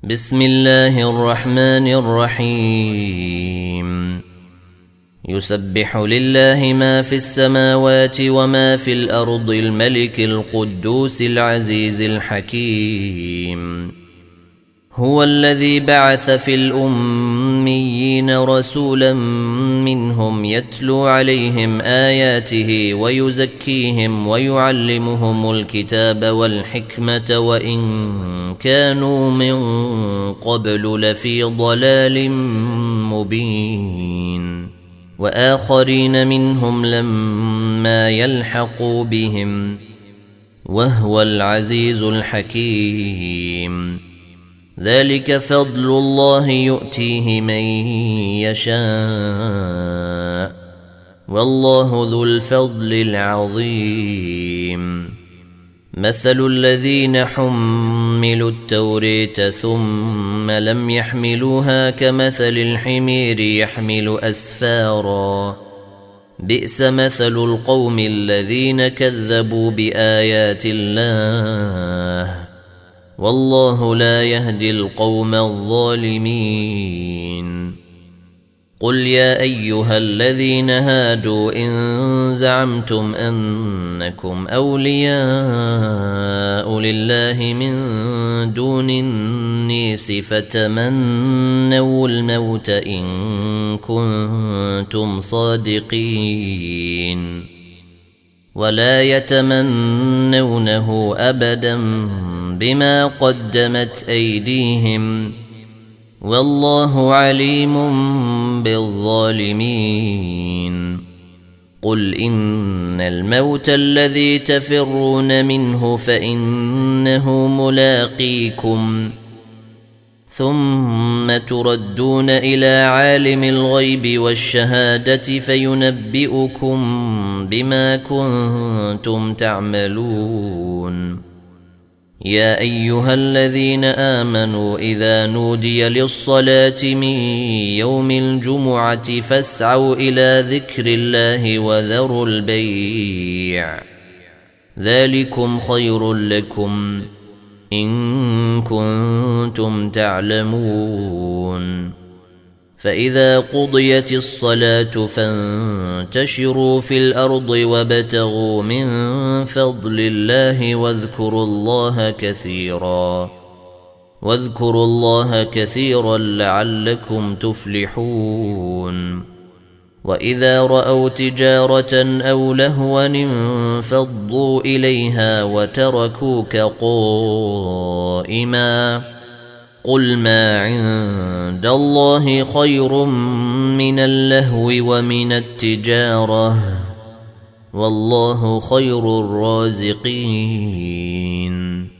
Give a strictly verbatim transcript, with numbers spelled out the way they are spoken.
بسم الله الرحمن الرحيم يسبح لله ما في السماوات وما في الأرض الملك القدوس العزيز الحكيم هو الذي بعث في الأميين رسولا منهم يتلو عليهم آياته ويزكيهم ويعلمهم الكتاب والحكمة وإن كانوا من قبل لفي ضلال مبين وآخرين منهم لما يلحقوا بهم وهو العزيز الحكيم ذلك فضل الله يؤتيه من يشاء والله ذو الفضل العظيم مثل الذين حملوا التوراة ثم لم يحملوها كمثل الحمير يحمل أسفارا بئس مثل القوم الذين كذبوا بآيات الله والله لا يهدي القوم الظالمين قل يا أيها الذين هادوا إن زعمتم أنكم أولياء لله من دون الناس فتمنوا الموت إن كنتم صادقين ولا يتمنونه أبدا بما قدمت أيديهم والله عليم بالظالمين قل إن الموت الذي تفرون منه فإنه ملاقيكم ثم تردون إلى عالم الغيب والشهادة فينبئكم بما كنتم تعملون يا أيها الذين آمنوا إذا نودي للصلاة من يوم الجمعة فاسعوا إلى ذكر الله وذروا البيع ذلكم خير لكم إن كنتم تعلمون فإذا قضيت الصلاة فانتشروا في الأرض وابتغوا من فضل الله واذكروا الله كثيرا واذكروا الله كثيرا لعلكم تفلحون وإذا رأوا تجارة أو لهوا انفضوا إليها وتركوك قائما قل ما عند الله خير من اللهو ومن التجارة والله خير الرازقين